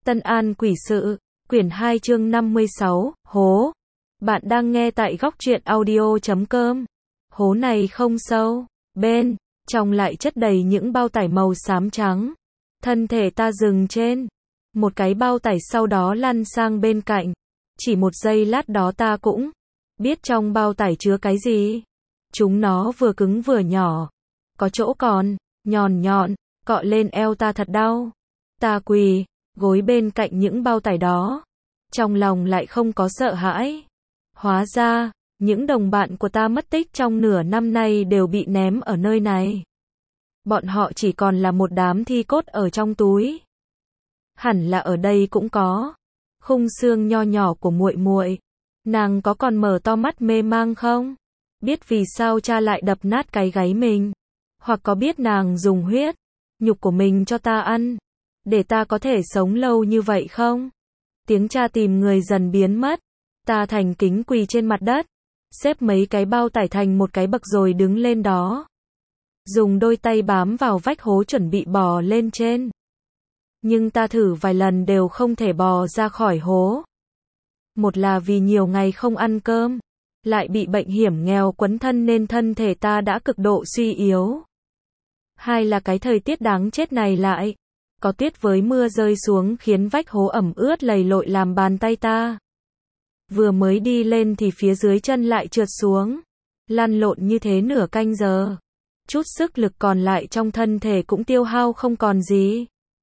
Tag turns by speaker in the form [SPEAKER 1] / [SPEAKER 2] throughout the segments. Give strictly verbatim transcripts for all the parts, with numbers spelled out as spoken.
[SPEAKER 1] Tân An Quỷ Sự, quyển hai chương năm mươi sáu, hố. Bạn đang nghe tại góc truyện audio chấm com. Hố này không sâu, bên trong lại chất đầy những bao tải màu xám trắng. Thân thể ta dừng trên một cái bao tải, sau đó lăn sang bên cạnh. Chỉ một giây lát đó ta cũng biết trong bao tải chứa cái gì. Chúng nó vừa cứng vừa nhỏ, có chỗ còn nhọn nhọn, cọ lên eo ta thật đau. Ta quỳ gối bên cạnh những bao tải đó, trong lòng lại không có sợ hãi. Hóa ra, những đồng bạn của ta mất tích trong nửa năm nay đều bị ném ở nơi này. Bọn họ chỉ còn là một đám thi cốt ở trong túi. Hẳn là ở đây cũng có khung xương nho nhỏ của muội muội. Nàng có còn mở to mắt mê mang không? Biết vì sao cha lại đập nát cái gáy mình? Hoặc có biết nàng dùng huyết nhục của mình cho ta ăn, để ta có thể sống lâu như vậy không? Tiếng cha tìm người dần biến mất. Ta thành kính quỳ trên mặt đất, xếp mấy cái bao tải thành một cái bậc rồi đứng lên đó. Dùng đôi tay bám vào vách hố chuẩn bị bò lên trên. Nhưng ta thử vài lần đều không thể bò ra khỏi hố. Một là vì nhiều ngày không ăn cơm, lại bị bệnh hiểm nghèo quấn thân nên thân thể ta đã cực độ suy yếu. Hai là cái thời tiết đáng chết này lại có tuyết với mưa rơi xuống khiến vách hố ẩm ướt lầy lội làm bàn tay ta vừa mới đi lên thì phía dưới chân lại trượt xuống. Lăn lộn như thế nửa canh giờ, chút sức lực còn lại trong thân thể cũng tiêu hao không còn gì.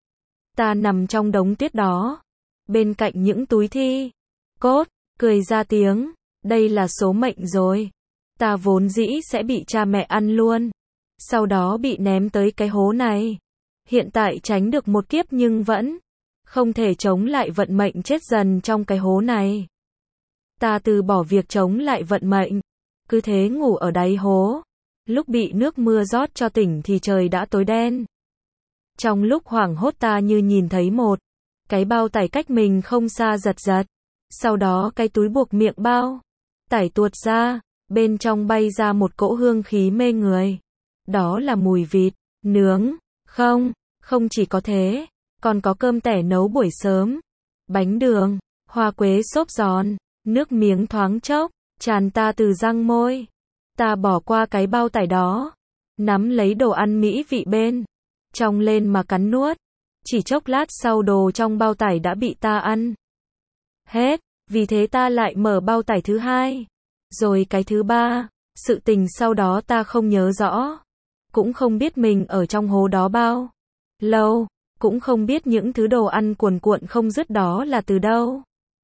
[SPEAKER 1] Ta nằm trong đống tuyết đó, bên cạnh những túi thi cốt, cười ra tiếng, đây là số mệnh rồi. Ta vốn dĩ sẽ bị cha mẹ ăn luôn, sau đó bị ném tới cái hố này. Hiện tại tránh được một kiếp nhưng vẫn không thể chống lại vận mệnh chết dần trong cái hố này. Ta từ bỏ việc chống lại vận mệnh, cứ thế ngủ ở đáy hố. Lúc bị nước mưa rót cho tỉnh thì trời đã tối đen. Trong lúc hoảng hốt ta như nhìn thấy một cái bao tải cách mình không xa giật giật. Sau đó cái túi buộc miệng bao tải tuột ra, bên trong bay ra một cỗ hương khí mê người. Đó là mùi vịt nướng. Không, không chỉ có thế, còn có cơm tẻ nấu buổi sớm, bánh đường, hoa quế xốp giòn, nước miếng thoáng chốc tràn ta từ răng môi. Ta bỏ qua cái bao tải đó, nắm lấy đồ ăn mỹ vị bên trong lên mà cắn nuốt. Chỉ chốc lát sau đồ trong bao tải đã bị ta ăn hết, vì thế ta lại mở bao tải thứ hai, rồi cái thứ ba. Sự tình sau đó ta không nhớ rõ, cũng không biết mình ở trong hố đó bao lâu, cũng không biết những thứ đồ ăn cuồn cuộn không dứt đó là từ đâu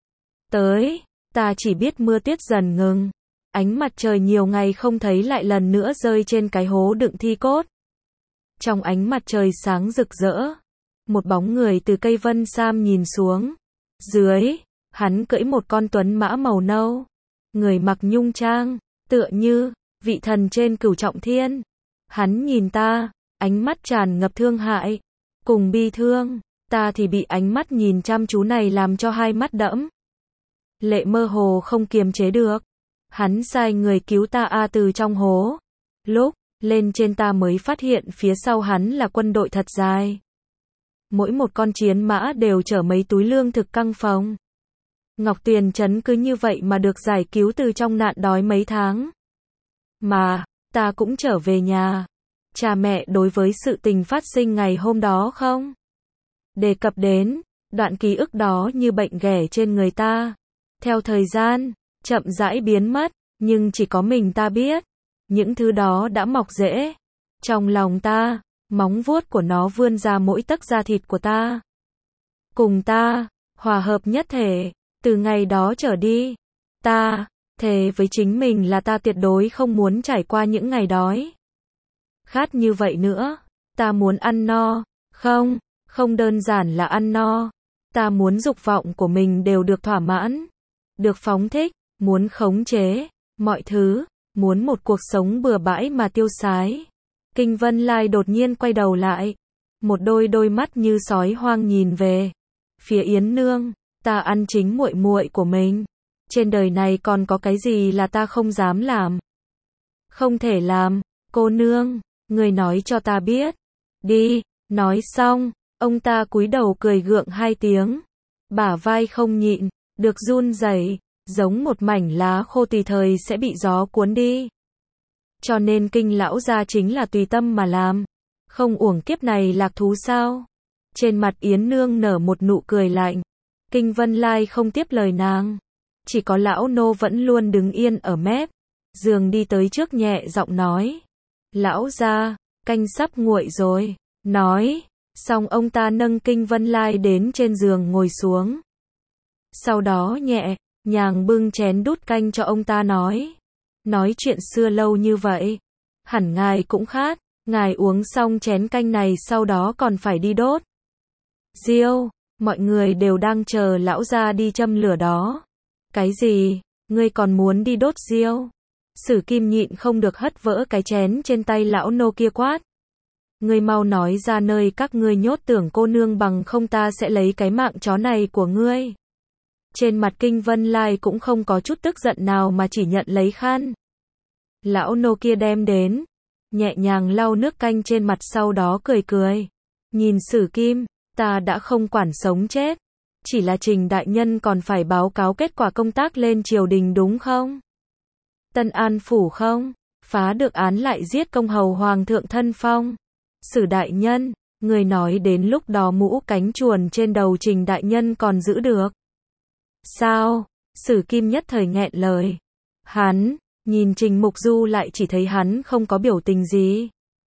[SPEAKER 1] tới. Ta chỉ biết mưa tuyết dần ngừng, ánh mặt trời nhiều ngày không thấy lại lần nữa rơi trên cái hố đựng thi cốt. Trong ánh mặt trời sáng rực rỡ, một bóng người từ cây vân sam nhìn xuống. Dưới, hắn cưỡi một con tuấn mã màu nâu, người mặc nhung trang, tựa như vị thần trên cửu trọng thiên. Hắn nhìn ta, ánh mắt tràn ngập thương hại cùng bi thương. Ta thì bị ánh mắt nhìn chăm chú này làm cho hai mắt đẫm lệ, mơ hồ không kiềm chế được. Hắn sai người cứu ta a từ trong hố. Lúc lên trên ta mới phát hiện phía sau hắn là quân đội thật dài. Mỗi một con chiến mã đều chở mấy túi lương thực căng phòng. Ngọc Tuyền Trấn cứ như vậy mà được giải cứu từ trong nạn đói mấy tháng. Mà, ta cũng trở về nhà. Cha mẹ đối với sự tình phát sinh ngày hôm đó không đề cập đến. Đoạn ký ức đó như bệnh ghẻ trên người ta. Theo thời gian chậm rãi biến mất, nhưng chỉ có mình ta biết, những thứ đó đã mọc rễ trong lòng ta. Móng vuốt của nó vươn ra mỗi tấc da thịt của ta, cùng ta hòa hợp nhất thể. Từ ngày đó trở đi, ta thề với chính mình là ta tuyệt đối không muốn trải qua những ngày đói khát như vậy nữa. Ta muốn ăn no. Không, không đơn giản là ăn no. Ta muốn dục vọng của mình đều được thỏa mãn, được phóng thích, muốn khống chế mọi thứ, muốn một cuộc sống bừa bãi mà tiêu sái. Kinh Vân Lai đột nhiên quay đầu lại, một đôi đôi mắt như sói hoang nhìn về phía Yến Nương. Ta ăn chính muội muội của mình. Trên đời này còn có cái gì là ta không dám làm, không thể làm? Cô nương, người nói cho ta biết đi. Nói xong, ông ta cúi đầu cười gượng hai tiếng. bả vai không nhịn được run rẩy, giống một mảnh lá khô tùy thời sẽ bị gió cuốn đi. Cho nên Kinh lão gia chính là tùy tâm mà làm, không uổng kiếp này lạc thú sao? Trên mặt Yến Nương nở một nụ cười lạnh. Kinh Vân Lai không tiếp lời nàng, chỉ có lão nô vẫn luôn đứng yên ở mép giường đi tới trước nhẹ giọng nói: "Lão gia, canh sắp nguội rồi." Nói xong ông ta nâng Kinh Vân Lai đến trên giường ngồi xuống. Sau đó nhẹ nhàng bưng chén đút canh cho ông ta nói: "Nói chuyện xưa lâu như vậy, hẳn ngài cũng khát, ngài uống xong chén canh này sau đó còn phải đi đốt diêu, mọi người đều đang chờ lão gia đi châm lửa đó." "Cái gì? Ngươi còn muốn đi đốt diêu?" Sử Kim nhịn không được hất vỡ cái chén trên tay lão nô kia quát: "Ngươi mau nói ra nơi các ngươi nhốt Tưởng cô nương, bằng không ta sẽ lấy cái mạng chó này của ngươi." Trên mặt Kinh Vân Lai cũng không có chút tức giận nào mà chỉ nhận lấy khăn lão nô kia đem đến, nhẹ nhàng lau nước canh trên mặt, sau đó cười cười. Nhìn Sử Kim, "Ta đã không quản sống chết, chỉ là Trình đại nhân còn phải báo cáo kết quả công tác lên triều đình đúng không? Tân An phủ không? Phá được án lại giết công hầu hoàng thượng thân phong. Sử đại nhân, người nói đến lúc đó mũ cánh chuồn trên đầu Trình đại nhân còn giữ được sao?" Sử Kim nhất thời nghẹn lời. Hắn nhìn Trình Mục Du lại chỉ thấy hắn không có biểu tình gì,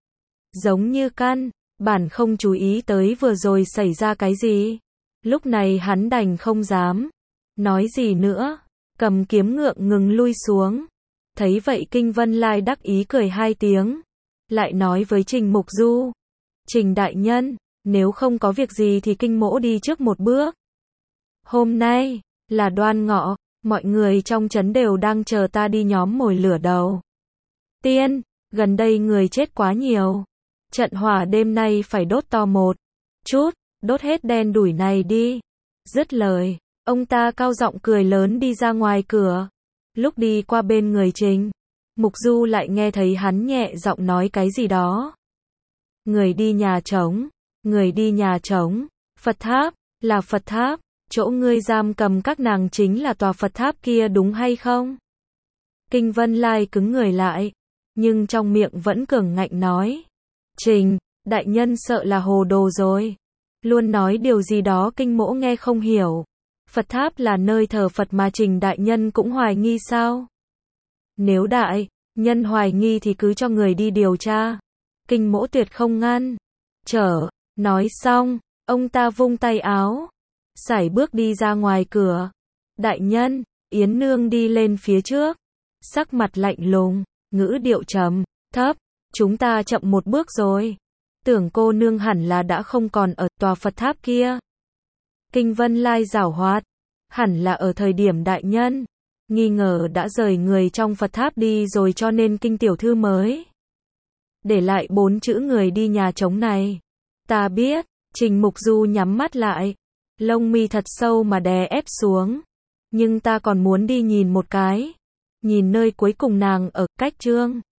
[SPEAKER 1] giống như căn bản không chú ý tới vừa rồi xảy ra cái gì. Lúc này hắn đành không dám nói gì nữa, cầm kiếm ngượng ngừng lui xuống. Thấy vậy Kinh Vân Lai đắc ý cười hai tiếng, lại nói với Trình Mục Du: "Trình đại nhân, nếu không có việc gì thì Kinh mỗ đi trước một bước. Hôm nay là Đoan Ngọ, mọi người trong trấn đều đang chờ ta đi nhóm mồi lửa đầu tiên, gần đây người chết quá nhiều, trận hỏa đêm nay phải đốt to một chút, đốt hết đen đủi này đi." Dứt lời, ông ta cao giọng cười lớn đi ra ngoài cửa. Lúc đi qua bên người Trình Mục Du lại nghe thấy hắn nhẹ giọng nói cái gì đó. "Người đi nhà trống, người đi nhà trống, Phật tháp, là Phật tháp, chỗ ngươi giam cầm các nàng chính là tòa Phật tháp kia đúng hay không?" Kinh Vân Lai cứng người lại, nhưng trong miệng vẫn cường ngạnh nói: "Trình đại nhân sợ là hồ đồ rồi, luôn nói điều gì đó Kinh mỗ nghe không hiểu. Phật tháp là nơi thờ Phật mà Trình đại nhân cũng hoài nghi sao? Nếu đại nhân hoài nghi thì cứ cho người đi điều tra, Kinh mỗ tuyệt không ngăn trở." Nói xong, ông ta vung tay áo, sải bước đi ra ngoài cửa. "Đại nhân." Yến Nương đi lên phía trước, sắc mặt lạnh lùng, ngữ điệu trầm thấp: "Chúng ta chậm một bước rồi. Tưởng cô nương hẳn là đã không còn ở tòa Phật tháp kia." Kinh Vân Lai giảo hoạt: "Hẳn là ở thời điểm đại nhân nghi ngờ đã rời người trong Phật tháp đi rồi, cho nên Kinh tiểu thư mới để lại bốn chữ người đi nhà trống này." "Ta biết." Trình Mục Du nhắm mắt lại, lông mi thật sâu mà đè ép xuống. "Nhưng ta còn muốn đi nhìn một cái, nhìn nơi cuối cùng nàng ở, cách Trương